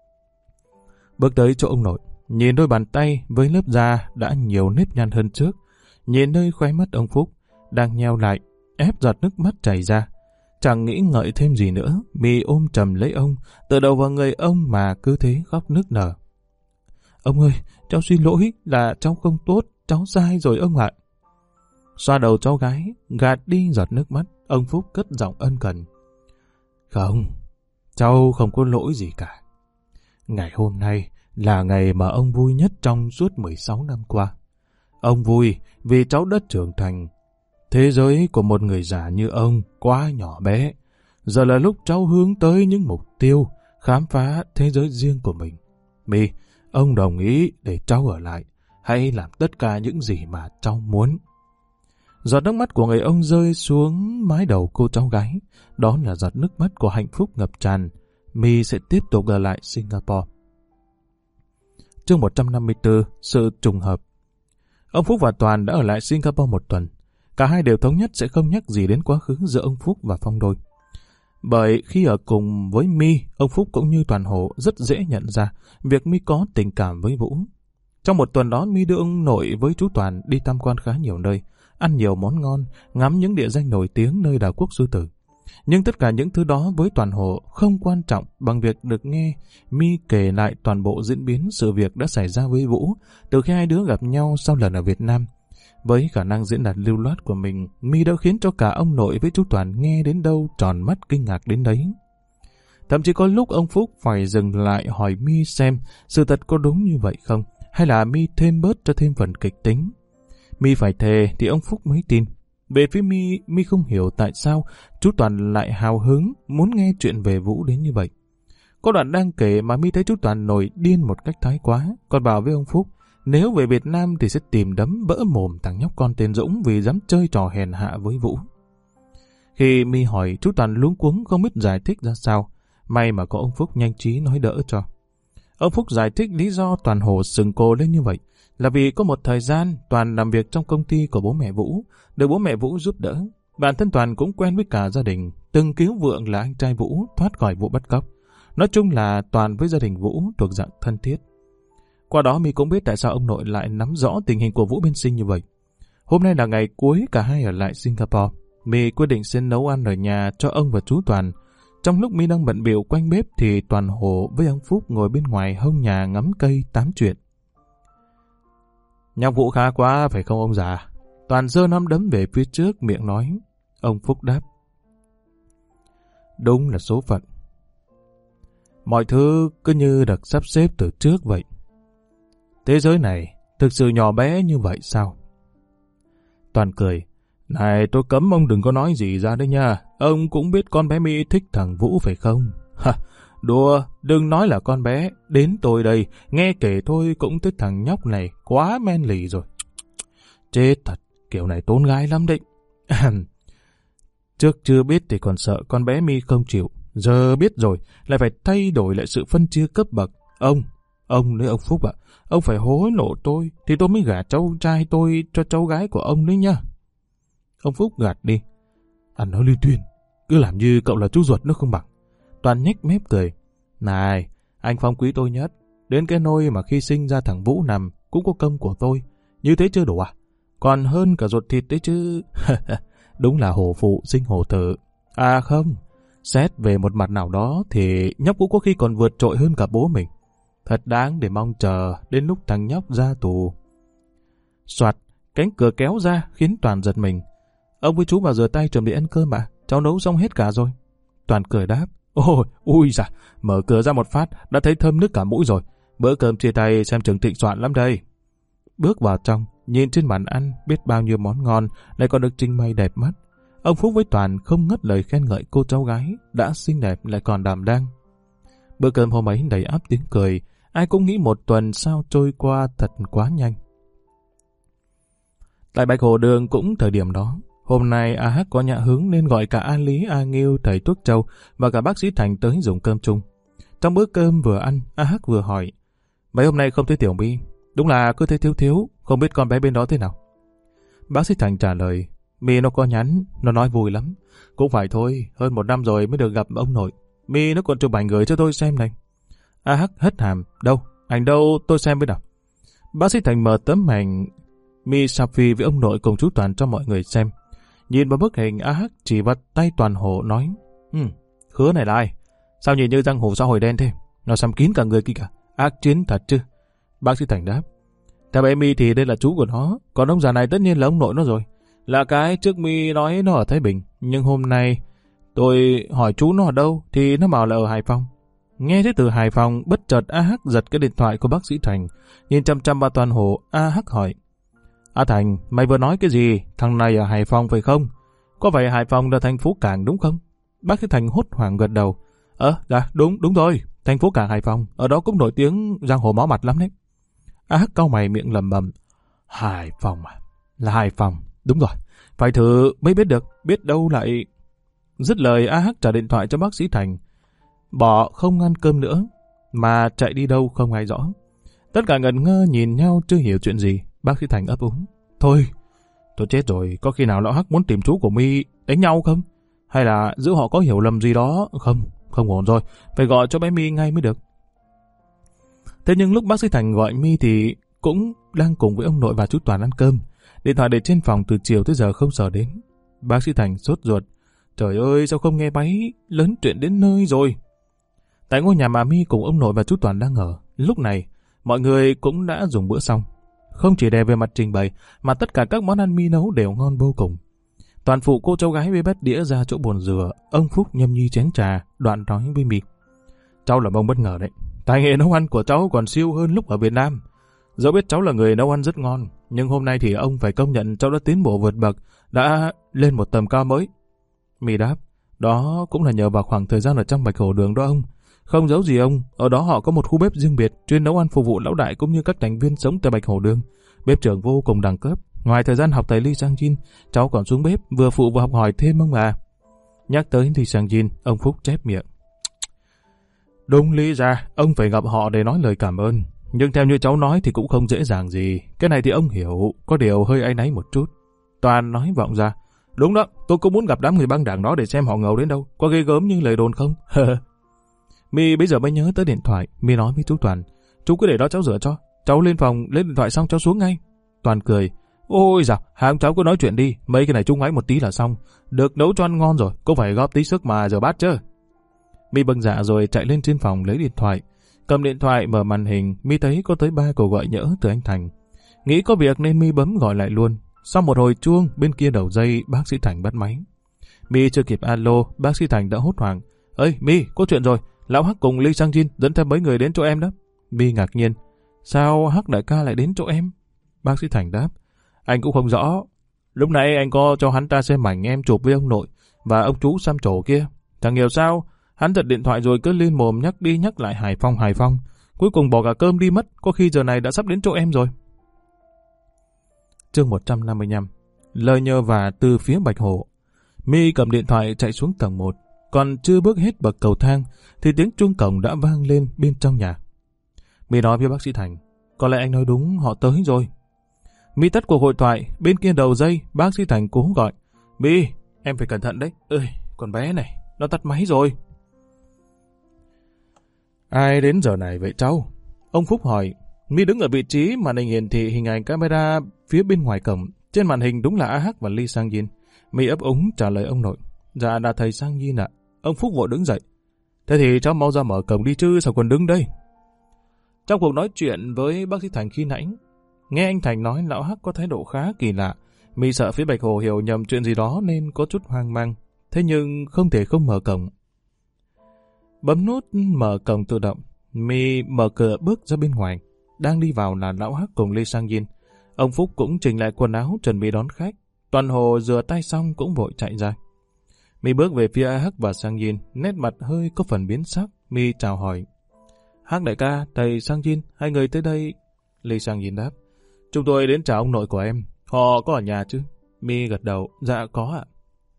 Bước tới chỗ ông nội, nhìn đôi bàn tay với lớp da đã nhiều nếp nhăn hơn trước. Nhìn nơi khóe mắt ông Phúc, đang nheo lại, ép giọt nước mắt chảy ra. Chẳng nghĩ ngợi thêm gì nữa, Mi ôm chầm lấy ông, tựa đầu vào người ông mà cứ thế khóc nức nở. Ông ơi, cháu xin lỗi là cháu không tốt, cháu sai rồi ông ạ. Xoa đầu cháu gái, gạt đi giọt nước mắt, ông Phúc cất giọng ân cần. Không, cháu không có lỗi gì cả. Ngày hôm nay là ngày mà ông vui nhất trong suốt mười sáu năm qua. Ông vui vì cháu đã trưởng thành. Thế giới của một người già như ông quá nhỏ bé. Giờ là lúc cháu hướng tới những mục tiêu, khám phá thế giới riêng của mình. Mi, ông đồng ý để cháu ở lại, hãy làm tất cả những gì mà cháu muốn. Giọt nước mắt của người ông rơi xuống mái đầu cô cháu gái. Đó là giọt nước mắt của hạnh phúc ngập tràn. Mi sẽ tiếp tục ở lại Singapore. Chương một trăm năm mươi tư, sự trùng hợp. Ông Phúc và Toàn đã ở lại Singapore một tuần. Cả hai đều thống nhất sẽ không nhắc gì đến quá khứ giữa ông Phúc và Phong Đôi. Bởi khi ở cùng với Mi, ông Phúc cũng như Toàn Hộ rất dễ nhận ra việc Mi có tình cảm với Vũ. Trong một tuần đó, Mi đưa ông nội với chú Toàn đi tham quan khá nhiều nơi, ăn nhiều món ngon, ngắm những địa danh nổi tiếng nơi đảo quốc sư tử. Nhưng tất cả những thứ đó với Toàn Hộ không quan trọng bằng việc được nghe Mi kể lại toàn bộ diễn biến sự việc đã xảy ra với Vũ từ khi hai đứa gặp nhau sau lần ở Việt Nam. Với khả năng diễn đạt lưu loát của mình, Mi đã khiến cho cả ông nội với chú Toàn nghe đến đâu tròn mắt kinh ngạc đến đấy. Thậm chí có lúc ông Phúc phải dừng lại hỏi Mi xem sự thật có đúng như vậy không, hay là Mi thêm bớt cho thêm phần kịch tính. Mi phải thề thì ông Phúc mới tin. Về phía Mi, Mi không hiểu tại sao chú Toàn lại hào hứng muốn nghe chuyện về Vũ đến như vậy. Có đoạn đang kể mà Mi thấy chú Toàn nổi điên một cách thái quá, còn bảo với ông Phúc nếu về Việt Nam thì sẽ tìm đấm bỡ mồm thằng nhóc con tên Dũng vì dám chơi trò hèn hạ với Vũ. Khi Mi hỏi, chú Toàn luống cuống không biết giải thích ra sao. May mà có ông Phúc nhanh trí nói đỡ cho. Ông Phúc giải thích lý do Toàn Hồ sừng cô lên như vậy là vì có một thời gian Toàn làm việc trong công ty của bố mẹ Vũ, được bố mẹ Vũ giúp đỡ. Bản thân Toàn cũng quen với cả gia đình, từng cứu vượng là anh trai Vũ thoát khỏi vụ bắt cóc. Nói chung là Toàn với gia đình Vũ thuộc dạng thân thiết. Qua đó Mi cũng biết tại sao ông nội lại nắm rõ tình hình của Vũ bên Sinh như vậy. Hôm nay là ngày cuối cả hai ở lại Singapore. Mi quyết định sẽ nấu ăn ở nhà cho ông và chú Toàn. Trong lúc Mi đang bận bịu quanh bếp thì Toàn Hồ với ông Phúc ngồi bên ngoài hông nhà ngắm cây tám chuyện. Nhóc Vũ khá quá phải không ông già? Toàn giơ nắm đấm về phía trước miệng nói. Ông Phúc đáp. Đúng là số phận. Mọi thứ cứ như được sắp xếp từ trước vậy. Thế giới này thực sự nhỏ bé như vậy sao? Toàn cười. Này, tôi cấm ông đừng có nói gì ra đấy nha. Ông cũng biết con bé Mỹ thích thằng Vũ phải không? Ha, đùa, đừng nói là con bé. Đến tôi đây, nghe kể thôi cũng thích thằng nhóc này quá men lì rồi. Chết thật, kiểu này tốn gái lắm đấy. Trước chưa biết thì còn sợ con bé My không chịu. Giờ biết rồi, lại phải thay đổi lại sự phân chia cấp bậc. Ông, ông đấy ông Phúc ạ, ông phải hối lộ tôi, thì tôi mới gả cháu trai tôi cho cháu gái của ông đấy nhá. Ông Phúc gạt đi. Anh nói Lưu Tuyên, cứ làm như cậu là chú ruột nó không bằng. Toàn nhếch mép cười. Này, anh Phong quý tôi nhất. Đến cái nôi mà khi sinh ra thằng Vũ nằm cũng có công của tôi. Như thế chưa đủ à? Còn hơn cả ruột thịt đấy chứ. Đúng là hổ phụ sinh hổ tử. À không, xét về một mặt nào đó thì nhóc cũng có khi còn vượt trội hơn cả bố mình. Thật đáng để mong chờ đến lúc thằng nhóc ra tù. Soạt, cánh cửa kéo ra khiến Toàn giật mình. Ông với chú vào rửa tay chuẩn bị ăn cơm mà, cháu nấu xong hết cả rồi. Toàn cười đáp. Ôi, ui dạ, mở cửa ra một phát đã thấy thơm nước cả mũi rồi. Bữa cơm chia tay xem chừng thịnh soạn lắm đây. Bước vào trong, nhìn trên bàn ăn biết bao nhiêu món ngon, lại còn được trình bày đẹp mắt. Ông Phúc với Toàn không ngớt lời khen ngợi cô cháu gái đã xinh đẹp lại còn đảm đang. Bữa cơm hôm ấy đầy ắp tiếng cười, ai cũng nghĩ một tuần sao trôi qua thật quá nhanh. Tại Bạch Hồ Đường cũng thời điểm đó, hôm nay A Hắc có nhã hứng nên gọi cả A Lý, A Nghiêu, thầy Thuốc Châu và cả bác sĩ Thành tới dùng cơm chung. Trong bữa cơm vừa ăn, A Hắc vừa hỏi, mấy hôm nay không thấy Tiểu My, đúng là cứ thấy thiếu thiếu, không biết con bé bên đó thế nào. Bác sĩ Thành trả lời, My nó có nhắn, nó nói vui lắm. Cũng phải thôi, hơn một năm rồi mới được gặp ông nội. My nó còn chụp ảnh gửi cho tôi xem này. A Hắc hất hàm, đâu, ảnh đâu, tôi xem với nào. Bác sĩ Thành mở tấm ảnh My selfie với ông nội cùng chú Toàn cho mọi người xem. Nhìn vào bức hình, A Hắc chỉ vào tay Toàn Hổ nói, ừ, Khứa này là ai? Sao nhìn như giang hồ xã hội đen thế? Nó xăm kín cả người kia cả. Ác chiến thật chứ? Bác sĩ Thành đáp, theo bé My thì đây là chú của nó, còn ông già này tất nhiên là ông nội nó rồi. Là cái trước My nói nó ở Thái Bình, nhưng hôm nay tôi hỏi chú nó ở đâu thì nó bảo là ở Hải Phòng. Nghe thấy từ Hải Phòng, bất chợt A Hắc giật cái điện thoại của bác sĩ Thành, nhìn chăm chăm vào Toàn Hổ. A Hắc hỏi, A Thành, mày vừa nói cái gì? Thằng này ở Hải Phòng phải không? Có phải Hải Phòng là thành phố cảng đúng không? Bác sĩ Thành hốt hoảng gật đầu. Ờ, dạ, đúng, đúng rồi. Thành phố cảng Hải Phòng, ở đó cũng nổi tiếng giang hồ máu mặt lắm đấy. A Hắc cau mày miệng lẩm bẩm. Hải Phòng à? Là Hải Phòng, đúng rồi. Phải thử mới biết được, biết đâu lại... Dứt lời, A Hắc trả điện thoại cho bác sĩ Thành. Bỏ không ăn cơm nữa, mà chạy đi đâu không ai rõ. Tất cả ngẩn ngơ nhìn nhau chưa hiểu chuyện gì. Bác sĩ Thành ấp úng. Thôi, tôi chết rồi, có khi nào lão Hắc muốn tìm chú của My đánh nhau không? Hay là giữa họ có hiểu lầm gì đó? Không, không ổn rồi, phải gọi cho bé My ngay mới được. Thế nhưng lúc bác sĩ Thành gọi My thì cũng đang cùng với ông nội và chú Toàn ăn cơm. Điện thoại để trên phòng từ chiều tới giờ không sờ đến. Bác sĩ Thành sốt ruột. Trời ơi, sao không nghe máy, lớn chuyện đến nơi rồi. Tại ngôi nhà mà My cùng ông nội và chú Toàn đang ở, lúc này mọi người cũng đã dùng bữa xong. Không chỉ đẹp về mặt trình bày, mà tất cả các món ăn My nấu đều ngon vô cùng. Toàn phụ cô cháu gái bê bét đĩa ra chỗ bồn rửa, ông Phúc nhâm nhi chén trà, đoạn nói với My. Cháu làm ông bất ngờ đấy. Tài nghệ nấu ăn của cháu còn siêu hơn lúc ở Việt Nam. Dẫu biết cháu là người nấu ăn rất ngon, nhưng hôm nay thì ông phải công nhận cháu đã tiến bộ vượt bậc, đã lên một tầm cao mới. My đáp, đó cũng là nhờ vào khoảng thời gian ở trong Bạch Hổ Đường đó ông. Không giấu gì ông, ở đó họ có một khu bếp riêng biệt, chuyên nấu ăn phục vụ lão đại cũng như các thành viên sống tại Bạch Hổ Đường. Bếp trưởng vô cùng đẳng cấp. Ngoài thời gian học tại Lee Sang Jin, cháu còn xuống bếp vừa phụ vừa học hỏi thêm ông bà. Nhắc tới Lee Sang Jin, ông Phúc chép miệng. Đúng lý ra, ông phải gặp họ để nói lời cảm ơn. Nhưng theo như cháu nói thì cũng không dễ dàng gì. Cái này thì ông hiểu, có điều hơi áy náy một chút. Toàn nói vọng ra. Đúng đó, tôi cũng muốn gặp đám người băng đảng đó để xem họ ngầu đến đâu. Có ghê gớm như lời đồn không? My bây giờ mới nhớ tới điện thoại. My nói với chú Toàn, chú cứ để đó cháu rửa cho. Cháu lên phòng lấy điện thoại xong cháu xuống ngay. Toàn cười. Ôi dào, hai ông cháu cứ nói chuyện đi. Mấy cái này chung máy một tí là xong. Được nấu cho ăn ngon rồi, cũng phải góp tí sức mà rửa bát chứ. My bâng dạ rồi chạy lên trên phòng lấy điện thoại. Cầm điện thoại mở màn hình, My thấy có tới ba cuộc gọi nhỡ từ anh Thành. Nghĩ có việc nên My bấm gọi lại luôn. Sau một hồi chuông, bên kia đầu dây bác sĩ Thành bắt máy. My chưa kịp alo, bác sĩ Thành đã hốt hoảng. Ơi My, có chuyện rồi, lão Hắc cùng Lee Sang Jin dẫn thêm mấy người đến chỗ em đó. My ngạc nhiên. Sao Hắc đại ca lại đến chỗ em? Bác sĩ Thành đáp. Anh cũng không rõ. Lúc nãy anh có cho hắn ta xem ảnh em chụp với ông nội và ông chú xăm trổ kia. Chẳng hiểu sao, hắn giật điện thoại rồi cứ liên mồm nhắc đi nhắc lại Hải Phòng Hải Phòng. Cuối cùng bỏ cả cơm đi mất, có khi giờ này đã sắp đến chỗ em rồi. Chương một trăm năm mươi lăm. lời nhờ vả từ phía Bạch Hổ. My cầm điện thoại chạy xuống tầng một, còn chưa bước hết bậc cầu thang thì tiếng chuông cổng đã vang lên bên trong nhà. My nói với bác sĩ Thành, có lẽ anh nói đúng, họ tới rồi. My tắt cuộc hội thoại, bên kia đầu dây bác sĩ Thành cố gọi, My, em phải cẩn thận đấy. Ơi, con bé này, nó tắt máy rồi. Ai đến giờ này vậy cháu? Ông Phúc hỏi. My đứng ở vị trí màn hình hiển thị hình ảnh camera phía bên ngoài cổng. Trên màn hình đúng là a hát và Lee Sang Jin. My ấp úng trả lời ông nội. Dạ là thầy Sang Jin ạ. Ông Phúc vội đứng dậy. Thế thì cháu mau ra mở cổng đi chứ sao còn đứng đây? Trong cuộc nói chuyện với bác sĩ Thành khi nãy, nghe anh Thành nói lão Hắc có thái độ khá kỳ lạ. My sợ phía Bạch Hồ hiểu nhầm chuyện gì đó nên có chút hoang mang. Thế nhưng không thể không mở cổng. Bấm nút mở cổng tự động. My mở cửa bước ra bên ngoài. Đang đi vào là lão Hắc cùng Lee Sang Jin. Ông Phúc cũng chỉnh lại quần áo chuẩn bị đón khách. Toàn Hồ rửa tay xong cũng vội chạy ra. My bước về phía A Hắc và Sang Jin, nét mặt hơi có phần biến sắc. My chào hỏi. Hắc đại ca, thầy Sang Jin, hai người tới đây. Lee Sang Jin đáp. Chúng tôi đến chào ông nội của em. Họ có ở nhà chứ? My gật đầu. Dạ có ạ.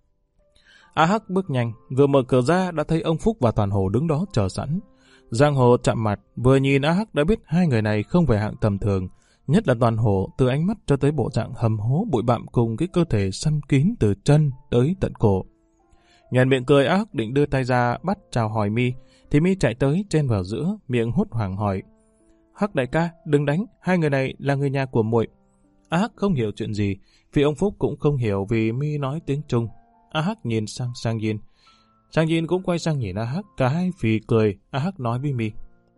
A Hắc bước nhanh, vừa mở cửa ra đã thấy ông Phúc và Toàn Hồ đứng đó chờ sẵn. Giang Hồ chạm mặt, vừa nhìn A Hắc đã biết hai người này không phải hạng tầm thường. Nhất là Toàn Hồ, từ ánh mắt cho tới bộ dạng hầm hố bụi bặm cùng cái cơ thể săn kín từ chân tới tận cổ. Nhoẻn miệng cười, A Hắc định đưa tay ra bắt chào hỏi My, thì My chạy tới chen vào giữa, miệng hốt hoảng hỏi. Hắc đại ca, đừng đánh, hai người này là người nhà của muội. A Hắc không hiểu chuyện gì, vì ông Phúc cũng không hiểu vì My nói tiếng Trung. A Hắc nhìn sang Sang Jin. Sang Jin cũng quay sang nhìn A Hắc, cả hai phì cười. A Hắc nói với My.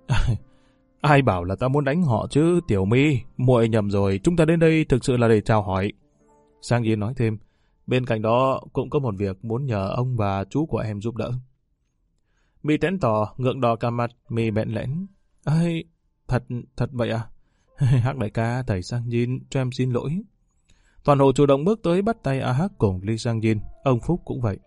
Ai bảo là ta muốn đánh họ chứ, tiểu My, muội nhầm rồi, chúng ta đến đây thực sự là để chào hỏi. Sang Jin nói thêm, bên cạnh đó cũng có một việc muốn nhờ ông và chú của em giúp đỡ. My tén tò, ngượng đỏ cả mặt, My bẽn lẽn. Ây, thật, thật vậy à? Hắc đại ca, thầy Sang Jin, cho em xin lỗi. Toàn Hồ chủ động bước tới bắt tay A Hắc cùng Lee Sang Jin, ông Phúc cũng vậy.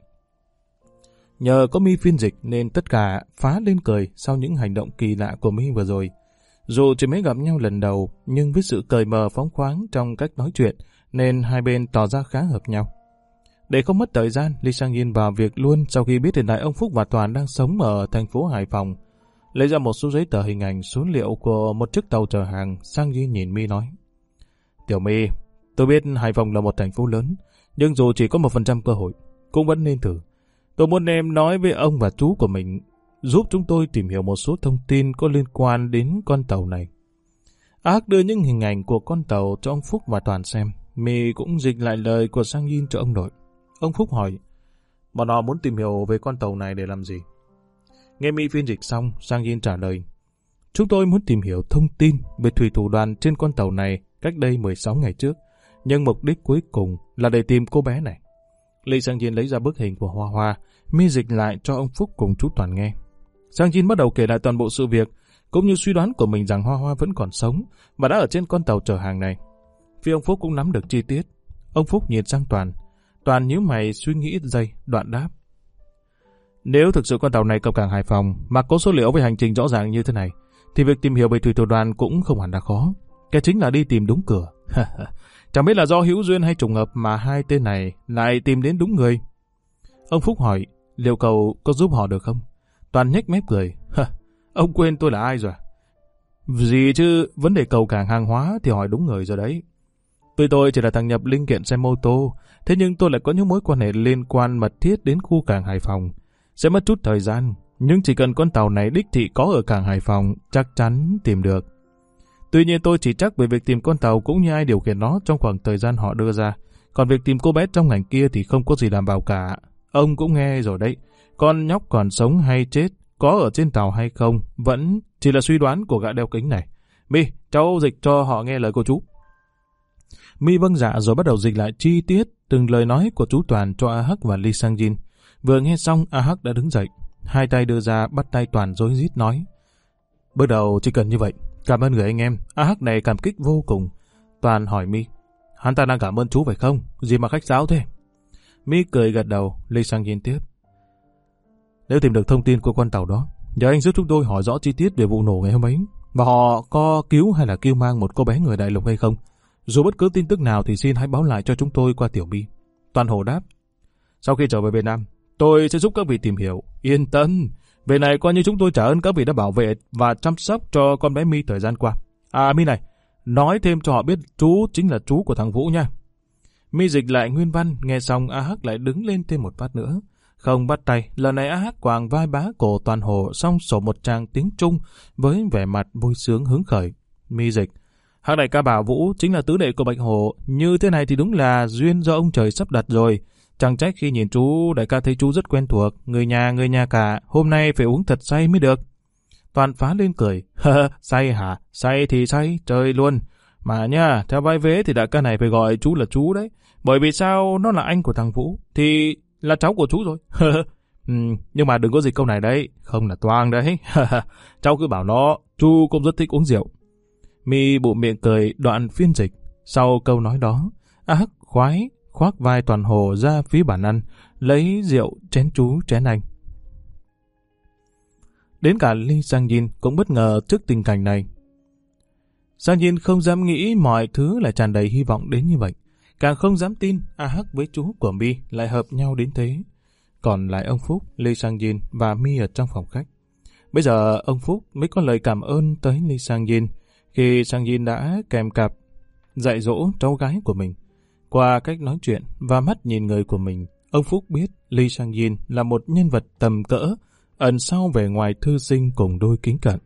Nhờ có My phiên dịch nên tất cả phá lên cười sau những hành động kỳ lạ của My vừa rồi. Dù chỉ mới gặp nhau lần đầu, nhưng với sự cởi mở phóng khoáng trong cách nói chuyện, nên hai bên tỏ ra khá hợp nhau. Để không mất thời gian, Lee Sang Jin vào việc luôn sau khi biết hiện tại ông Phúc và Toàn đang sống ở thành phố Hải Phòng. Lấy ra một số giấy tờ hình ảnh số liệu của một chiếc tàu chở hàng, Sang Jin nhìn My nói. Tiểu My, tôi biết Hải Phòng là một thành phố lớn, nhưng dù chỉ có một phần trăm cơ hội, cũng vẫn nên thử. Tôi muốn em nói với ông và chú của mình, giúp chúng tôi tìm hiểu một số thông tin có liên quan đến con tàu này. A Hắc đưa những hình ảnh của con tàu cho ông Phúc và Toàn xem. My cũng dịch lại lời của Sang Jin cho ông nội. Ông Phúc hỏi, bọn họ muốn tìm hiểu về con tàu này để làm gì? Nghe My phiên dịch xong, Sang Jin trả lời, chúng tôi muốn tìm hiểu thông tin về thủy thủ đoàn trên con tàu này cách đây mười sáu ngày trước, nhưng mục đích cuối cùng là để tìm cô bé này. Lee Sang Jin lấy ra bức hình của Hoa Hoa, My dịch lại cho ông Phúc cùng chú Toàn nghe. Sang Jin bắt đầu kể lại toàn bộ sự việc, cũng như suy đoán của mình rằng Hoa Hoa vẫn còn sống và đã ở trên con tàu chở hàng này. Phía ông Phúc cũng nắm được chi tiết. Ông Phúc nhìn sang Toàn. Toàn nhíu mày suy nghĩ ít giây, đoạn đáp. Nếu thực sự con tàu này cập cảng Hải Phòng mà có số liệu về hành trình rõ ràng như thế này, thì việc tìm hiểu về thủy thủ đoàn cũng không hẳn là khó. Cái chính là đi tìm đúng cửa. Chẳng biết là do hữu duyên hay trùng hợp mà hai tên này lại tìm đến đúng người. Ông Phúc hỏi, liệu cậu có giúp họ được không? Toàn nhếch mép cười. Ông quên tôi là ai rồi? Gì chứ, vấn đề cầu cảng hàng hóa thì hỏi đúng người rồi đấy. Tuy tôi chỉ là thằng nhập linh kiện xe mô tô, thế nhưng tôi lại có những mối quan hệ liên quan mật thiết đến khu cảng Hải Phòng. Sẽ mất chút thời gian, nhưng chỉ cần con tàu này đích thị có ở cảng Hải Phòng, chắc chắn tìm được. Tuy nhiên tôi chỉ chắc về việc tìm con tàu cũng như ai điều khiển nó trong khoảng thời gian họ đưa ra. Còn việc tìm cô bé trong ngành kia thì không có gì đảm bảo cả. Ông cũng nghe rồi đấy, con nhóc còn sống hay chết, có ở trên tàu hay không, vẫn chỉ là suy đoán của gã đeo kính này. My, cháu dịch cho họ nghe lời của chú. My vâng dạ rồi bắt đầu dịch lại chi tiết từng lời nói của chú Toàn cho A Hắc và Lee Sang Jin. Vừa nghe xong, A Hắc đã đứng dậy, hai tay đưa ra bắt tay Toàn rối rít nói. Bước đầu chỉ cần như vậy. Cảm ơn người anh em. A Hắc này cảm kích vô cùng. Toàn hỏi My, hắn ta đang cảm ơn chú phải không? Gì mà khách sáo thế? My cười gật đầu. Lee Sang Jin tiếp. Nếu tìm được thông tin của con tàu đó, nhờ anh giúp chúng tôi hỏi rõ chi tiết về vụ nổ ngày hôm ấy, và họ có cứu hay là kêu mang một cô bé người đại lục hay không. Dù bất cứ tin tức nào thì xin hãy báo lại cho chúng tôi qua Tiểu My. Toàn Hồ đáp. Sau khi trở về Việt Nam, tôi sẽ giúp các vị tìm hiểu. Yên tâm, về này coi như chúng tôi trả ơn các vị đã bảo vệ và chăm sóc cho con bé My thời gian qua. À My này, nói thêm cho họ biết chú chính là chú của thằng Vũ nha. My dịch lại nguyên văn, nghe xong A Hắc lại đứng lên thêm một phát nữa. Không bắt tay, lần này A Hắc quàng vai bá cổ Toàn Hồ xong sổ một tràng tiếng Trung với vẻ mặt vui sướng hứng khởi. My dịch. Hắc đại ca bảo Vũ chính là tứ đệ của Bạch Hổ, như thế này thì đúng là duyên do ông trời sắp đặt rồi. Chẳng trách khi nhìn chú, đại ca thấy chú rất quen thuộc, người nhà người nhà cả, hôm nay phải uống thật say mới được. Toàn phá lên cười, say hả? Say thì say, trời luôn. Mà nha, theo vai vế thì đại ca này phải gọi chú là chú đấy, bởi vì sao nó là anh của thằng Vũ, thì là cháu của chú rồi. ừ, nhưng mà đừng có dịch câu này đấy, không là toang đấy. Cháu cứ bảo nó, chú cũng rất thích uống rượu. My bụng miệng cười đoạn phiên dịch. Sau câu nói đó, A Hắc khoái khoác vai Toàn Hồ ra phía bàn ăn, lấy rượu chén chú chén anh. Đến cả Lee Sang Jin cũng bất ngờ trước tình cảnh này. Sang Jin không dám nghĩ mọi thứ lại tràn đầy hy vọng đến như vậy, càng không dám tin A Hắc với chú của My lại hợp nhau đến thế. Còn lại ông Phúc, Lee Sang Jin và My ở trong phòng khách. Bây giờ ông Phúc mới có lời cảm ơn tới Lee Sang Jin khi Sang Jin đã kèm cặp dạy dỗ cháu gái của mình. Qua cách nói chuyện và mắt nhìn người của mình, ông Phúc biết Lee Sang Jin là một nhân vật tầm cỡ, ẩn sau vẻ ngoài thư sinh cùng đôi kính cận.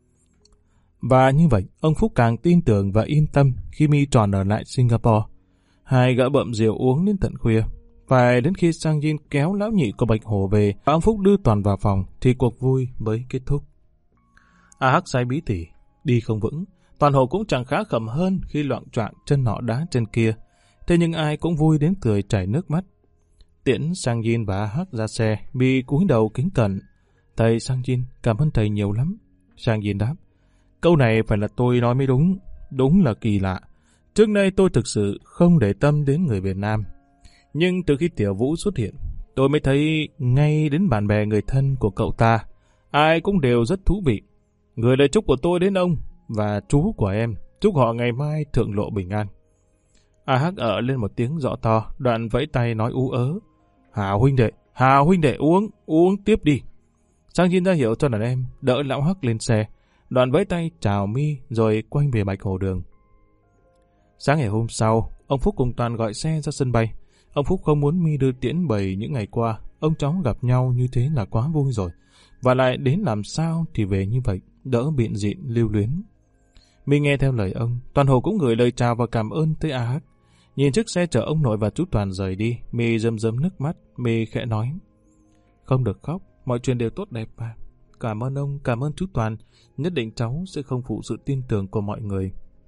Và như vậy, ông Phúc càng tin tưởng và yên tâm khi My tròn ở lại Singapore. Hai gã bậm rượu uống đến tận khuya. Phải đến khi Sang Jin kéo lão nhị của Bạch Hổ về và ông Phúc đưa Toàn vào phòng thì cuộc vui mới kết thúc. A Hắc say bí tỉ, đi không vững. Toàn Hồ cũng chẳng khá khẩm hơn khi loạng choạng chân nọ đá chân kia. Thế nhưng ai cũng vui đến cười chảy nước mắt. Tiễn Sang Jin và A Hắc ra xe, bị cúi đầu kính cẩn. Thầy Sang Jin, cảm ơn thầy nhiều lắm. Sang Jin đáp. Câu này phải là tôi nói mới đúng. Đúng là kỳ lạ. Trước nay tôi thực sự không để tâm đến người Việt Nam. Nhưng từ khi Tiểu Vũ xuất hiện, tôi mới thấy ngay đến bạn bè người thân của cậu ta, ai cũng đều rất thú vị. Gửi lời chúc của tôi đến ông và chú của em, chúc họ ngày mai thượng lộ bình an. A Hắc ở lên một tiếng rõ to, đoạn vẫy tay nói ú ớ. Hà huynh đệ, Hà huynh đệ uống, uống tiếp đi. Sang Jin ra hiệu cho đàn em, đỡ lão Hắc lên xe, đoạn vẫy tay chào My rồi quay về Bạch Hồ Đường. Sáng ngày hôm sau, ông Phúc cùng Toàn gọi xe ra sân bay. Ông Phúc không muốn My đưa tiễn bày những ngày qua, ông cháu gặp nhau như thế là quá vui rồi. Và lại đến làm sao thì về như vậy, đỡ biện dịn lưu luyến. My nghe theo lời ông, Toàn Hồ cũng gửi lời chào và cảm ơn tới A Hắc. Nhìn chiếc xe chở ông nội và chú Toàn rời đi, My rơm rớm nước mắt, My khẽ nói. Không được khóc, mọi chuyện đều tốt đẹp mà. Cảm ơn ông, cảm ơn chú Toàn, nhất định cháu sẽ không phụ sự tin tưởng của mọi người.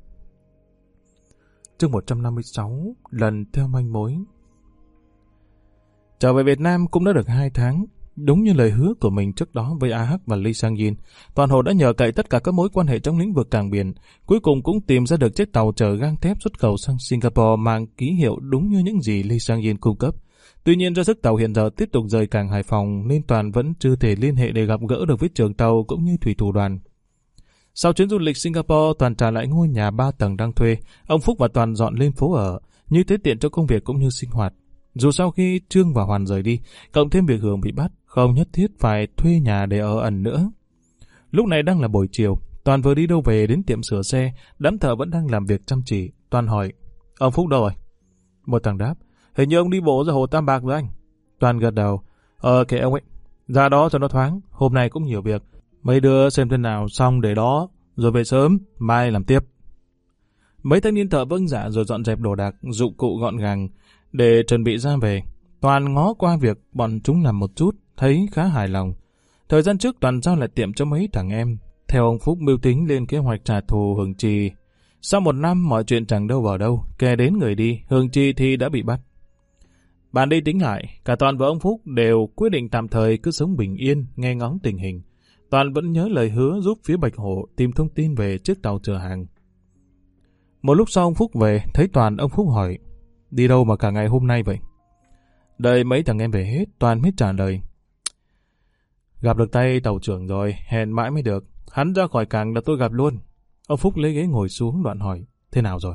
Chương một trăm năm mươi sáu, lần theo manh mối. Trở về Việt Nam cũng đã được hai tháng. Đúng như lời hứa của mình trước đó với A Hắc và Lee Sang Jin, Toàn Hồ đã nhờ cậy tất cả các mối quan hệ trong lĩnh vực cảng biển, cuối cùng cũng tìm ra được chiếc tàu chở gang thép xuất khẩu sang Singapore mang ký hiệu đúng như những gì Lee Sang Jin cung cấp. Tuy nhiên do sức tàu hiện giờ tiếp tục rời cảng Hải Phòng nên Toàn vẫn chưa thể liên hệ để gặp gỡ được với trưởng tàu cũng như thủy thủ đoàn. Sau chuyến du lịch Singapore, Toàn trả lại ngôi nhà ba tầng đang thuê, ông Phúc và Toàn dọn lên phố ở, như thế tiện cho công việc cũng như sinh hoạt. Dù sau khi Trương và Hoàn rời đi, cộng thêm việc Hường bị bắt, không nhất thiết phải thuê nhà để ở ẩn nữa. Lúc này đang là buổi chiều, Toàn vừa đi đâu về đến tiệm sửa xe, đám thợ vẫn đang làm việc chăm chỉ. Toàn hỏi, ông Phúc đâu rồi? Một thằng đáp, hình như ông đi bộ ra hồ Tam Bạc rồi anh. Toàn gật đầu, ờ kệ ông ấy, ra đó cho nó thoáng, hôm nay cũng nhiều việc. Mấy đứa xem thế nào xong để đó, rồi về sớm, mai làm tiếp. Mấy thanh niên thợ vâng dạ rồi dọn dẹp đồ đạc, dụng cụ gọn gàng để chuẩn bị ra về. Toàn ngó qua việc bọn chúng làm một chút, thấy khá hài lòng. Thời gian trước Toàn giao lại tiệm cho mấy thằng em. Theo ông Phúc mưu tính lên kế hoạch trả thù Hường Trì. Sau một năm mọi chuyện chẳng đâu vào đâu, kè đến người đi, Hường Trì thì đã bị bắt. Bàn đi tính lại, cả Toàn và ông Phúc đều quyết định tạm thời cứ sống bình yên, nghe ngóng tình hình. Toàn vẫn nhớ lời hứa giúp phía Bạch Hổ tìm thông tin về chiếc tàu chở hàng. Một lúc sau ông Phúc về, thấy Toàn, ông Phúc hỏi, đi đâu mà cả ngày hôm nay vậy? Đợi mấy thằng em về hết, Toàn mới trả lời. Gặp được tay tàu trưởng rồi, hẹn mãi mới được. Hắn ra khỏi cảng là tôi gặp luôn. Ông Phúc lấy ghế ngồi xuống đoạn hỏi, thế nào rồi?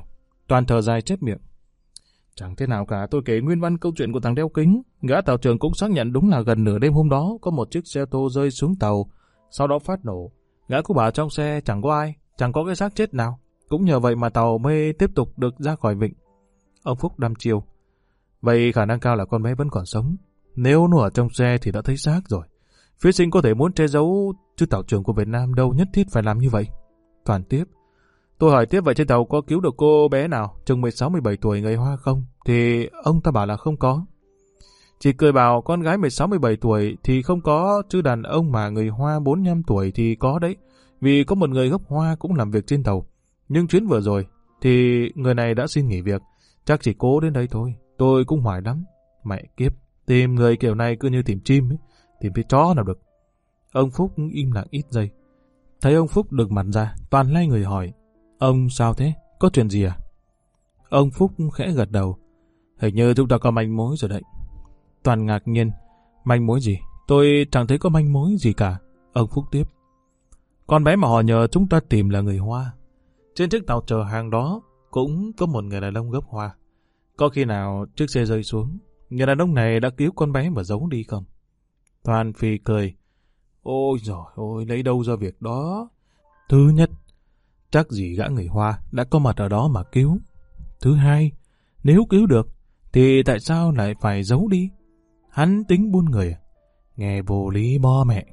Toàn thở dài chép miệng. Chẳng thế nào cả, tôi kể nguyên văn câu chuyện của thằng đeo kính. Gã tàu trưởng cũng xác nhận đúng là gần nửa đêm hôm đó có một chiếc xe ô tô rơi xuống tàu, sau đó phát nổ. Gã cũng bảo trong xe chẳng có ai, chẳng có cái xác chết nào. Cũng nhờ vậy mà tàu mới tiếp tục được ra khỏi vịnh. Ông Phúc đăm chiêu. Vậy khả năng cao là con bé vẫn còn sống. Nếu nó ở trong xe thì đã thấy xác rồi. Phía Sinh có thể muốn che giấu, chứ tàu trưởng của Việt Nam đâu nhất thiết phải làm như vậy. Toàn tiếp. Tôi hỏi tiếp vậy trên tàu có cứu được cô bé nào chừng mười sáu mười bảy tuổi người Hoa không? Thì ông ta bảo là không có. Chỉ cười bảo con gái mười sáu mười bảy tuổi thì không có, chứ đàn ông mà người Hoa bốn mươi lăm tuổi thì có đấy. Vì có một người gốc Hoa cũng làm việc trên tàu. Nhưng chuyến vừa rồi thì người này đã xin nghỉ việc. Chắc chỉ cố đến đây thôi. Tôi cũng hoài lắm. Mẹ kiếp, tìm người kiểu này cứ như tìm chim ấy. Tìm cái chó nào được. Ông Phúc im lặng ít giây. Thấy ông Phúc được mặt ra, Toàn lay người hỏi. Ông sao thế? Có chuyện gì à? Ông Phúc khẽ gật đầu. Hình như chúng ta có manh mối rồi đấy. Toàn ngạc nhiên. Manh mối gì? Tôi chẳng thấy có manh mối gì cả. Ông Phúc tiếp. Con bé mà họ nhờ chúng ta tìm là người Hoa. Trên chiếc tàu chở hàng đó cũng có một người đàn ông gốc Hoa. Có khi nào chiếc xe rơi xuống, người đàn ông này đã cứu con bé mà giấu đi không? Toàn phì cười. Ôi giời ôi, lấy đâu ra việc đó? Thứ nhất, chắc gì gã người Hoa đã có mặt ở đó mà cứu. Thứ hai, nếu cứu được, thì tại sao lại phải giấu đi? Hắn tính buôn người à? Nghe vô lý bo mẹ.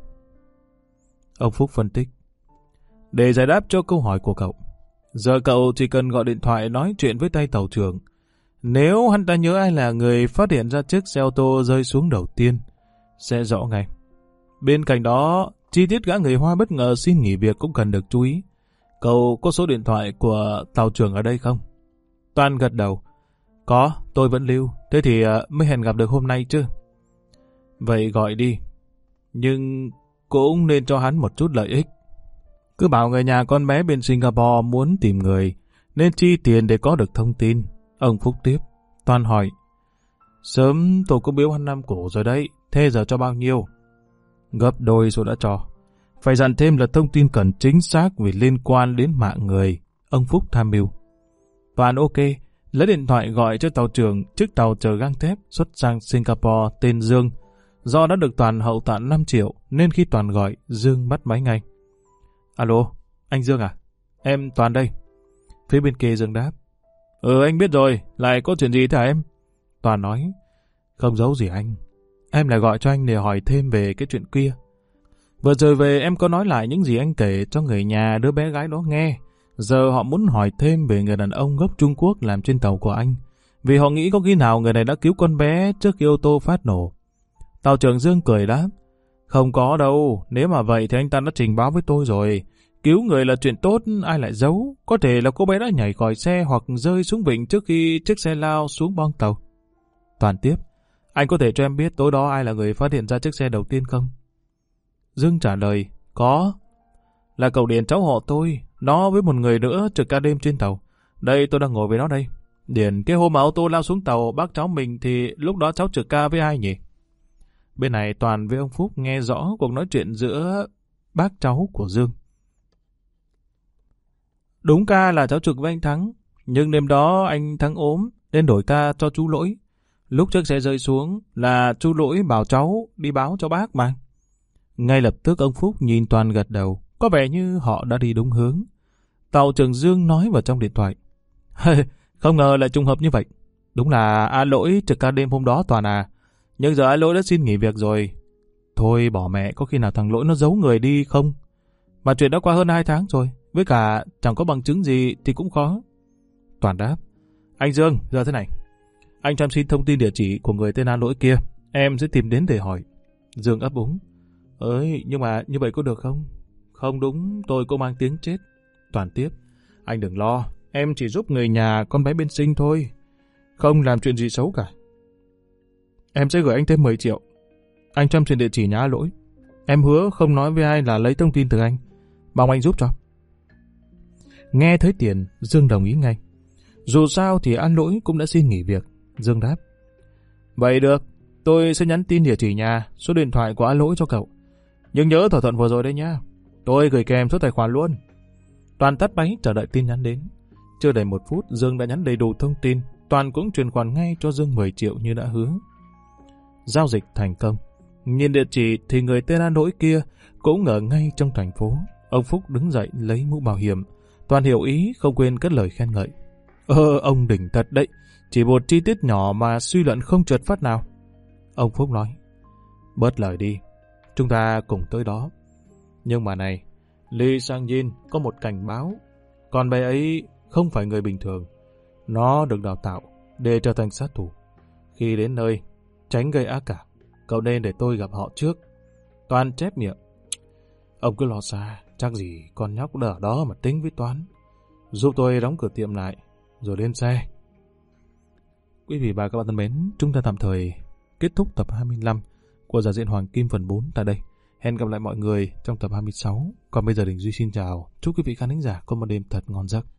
Ông Phúc phân tích. Để giải đáp cho câu hỏi của cậu, giờ cậu chỉ cần gọi điện thoại nói chuyện với tay tàu trưởng. Nếu hắn ta nhớ ai là người phát hiện ra chiếc xe ô tô rơi xuống đầu tiên, sẽ rõ ngay. Bên cạnh đó, chi tiết gã người Hoa bất ngờ xin nghỉ việc cũng cần được chú ý. Cậu có số điện thoại của tàu trưởng ở đây không? Toàn gật đầu. Có, tôi vẫn lưu. Thế thì uh, mới hẹn gặp được hôm nay chứ. Vậy gọi đi. Nhưng cũng nên cho hắn một chút lợi ích. Cứ bảo người nhà con bé bên Singapore muốn tìm người, nên chi tiền để có được thông tin. Ông Phúc tiếp. Toàn hỏi. Sớm tôi có biếu hắn năm củ rồi đấy. Thế giờ cho bao nhiêu? Gấp đôi số đã cho. Phải dặn thêm là thông tin cần chính xác vì liên quan đến mạng người. Ông Phúc tham mưu. Toàn ok. Lấy điện thoại gọi cho tàu trưởng chiếc tàu chở gang thép xuất sang Singapore tên Dương. Do đã được Toàn hậu tặng năm triệu nên khi Toàn gọi, Dương bắt máy ngay. Alo, anh Dương à? Em Toàn đây. Phía bên kia Dương đáp. Ừ anh biết rồi, lại có chuyện gì thế hả em? Toàn nói. Không giấu gì anh. Em lại gọi cho anh để hỏi thêm về cái chuyện kia. Vừa rồi về em có nói lại những gì anh kể cho người nhà đứa bé gái đó nghe. Giờ họ muốn hỏi thêm về người đàn ông gốc Trung Quốc làm trên tàu của anh. Vì họ nghĩ có khi nào người này đã cứu con bé trước khi ô tô phát nổ. Tàu trưởng Dương cười đáp. Không có đâu, nếu mà vậy thì anh ta đã trình báo với tôi rồi. Cứu người là chuyện tốt, ai lại giấu. Có thể là cô bé đã nhảy khỏi xe hoặc rơi xuống vịnh trước khi chiếc xe lao xuống boong tàu. Toàn tiếp. Anh có thể cho em biết tối đó ai là người phát hiện ra chiếc xe đầu tiên không? Dương trả lời. Có. Là cậu Điền cháu họ tôi. Nó với một người nữa trực ca đêm trên tàu. Đây tôi đang ngồi với nó đây. Điền, cái hôm mà ô tô lao xuống tàu bác cháu mình thì lúc đó cháu trực ca với ai nhỉ? Bên này Toàn với ông Phúc nghe rõ cuộc nói chuyện giữa bác cháu của Dương. Đúng ca là cháu trực với anh Thắng. Nhưng đêm đó anh Thắng ốm nên đổi ca cho chú Lỗi. Lúc chiếc xe rơi xuống là chú Lỗi bảo cháu đi báo cho bác mà. Ngay lập tức ông Phúc nhìn Toàn gật đầu. Có vẻ như họ đã đi đúng hướng. Tàu trưởng Dương nói vào trong điện thoại. Không ngờ là trùng hợp như vậy. Đúng là A Lỗi trực ca đêm hôm đó Toàn à. Nhưng giờ A Lỗi đã xin nghỉ việc rồi. Thôi bỏ mẹ, có khi nào thằng Lỗi nó giấu người đi không? Mà chuyện đã qua hơn hai tháng rồi. Với cả chẳng có bằng chứng gì thì cũng khó. Toàn đáp. Anh Dương, giờ thế này. Anh cho em xin thông tin địa chỉ của người tên A Lỗi kia. Em sẽ tìm đến để hỏi. Dương ấp úng. Ơi, nhưng mà như vậy có được không? Không đúng, tôi có mang tiếng chết. Toàn tiếp. Anh đừng lo, em chỉ giúp người nhà con bé bên Sinh thôi. Không làm chuyện gì xấu cả. Em sẽ gửi anh thêm mười triệu. Anh cho em xin địa chỉ nhà A Lỗi. Em hứa không nói với ai là lấy thông tin từ anh. Mong anh giúp cho. Nghe thấy tiền, Dương đồng ý ngay. Dù sao thì A Lỗi cũng đã xin nghỉ việc. Dương đáp. Vậy được, tôi sẽ nhắn tin địa chỉ nhà, số điện thoại của A Lỗi cho cậu. Nhưng nhớ thỏa thuận vừa rồi đấy nhá. Tôi gửi kèm số tài khoản luôn. Toàn tắt máy chờ đợi tin nhắn đến. Chưa đầy một phút, Dương đã nhắn đầy đủ thông tin. Toàn cũng chuyển khoản ngay cho Dương mười triệu như đã hứa. Giao dịch thành công. Nhìn địa chỉ thì người tên Hà Nội kia cũng ở ngay trong thành phố. Ông Phúc đứng dậy lấy mũ bảo hiểm. Toàn hiểu ý, không quên cất lời khen ngợi. Ơ, ông đỉnh thật đấy. Chỉ một chi tiết nhỏ mà suy luận không trượt phát nào. Ông Phúc nói. Bớt lời đi. Chúng ta cùng tới đó. Nhưng mà này, Lee Sang-jin có một cảnh báo. Còn bé ấy không phải người bình thường. Nó được đào tạo để trở thành sát thủ. Khi đến nơi, tránh gây ác cảm. Cậu nên để tôi gặp họ trước. Toàn chép miệng. Ông cứ lo xa, chắc gì con nhóc đã ở đó mà tính với Toán. Giúp tôi đóng cửa tiệm lại, rồi lên xe. Quý vị và các bạn thân mến, chúng ta tạm thời kết thúc tập hai mươi lăm của Giả Diện Hoàng Kim phần bốn tại đây. Hẹn gặp lại mọi người trong tập hai mươi sáu. Còn bây giờ Đình Duy xin chào. Chúc quý vị khán thính giả có một đêm thật ngon giấc.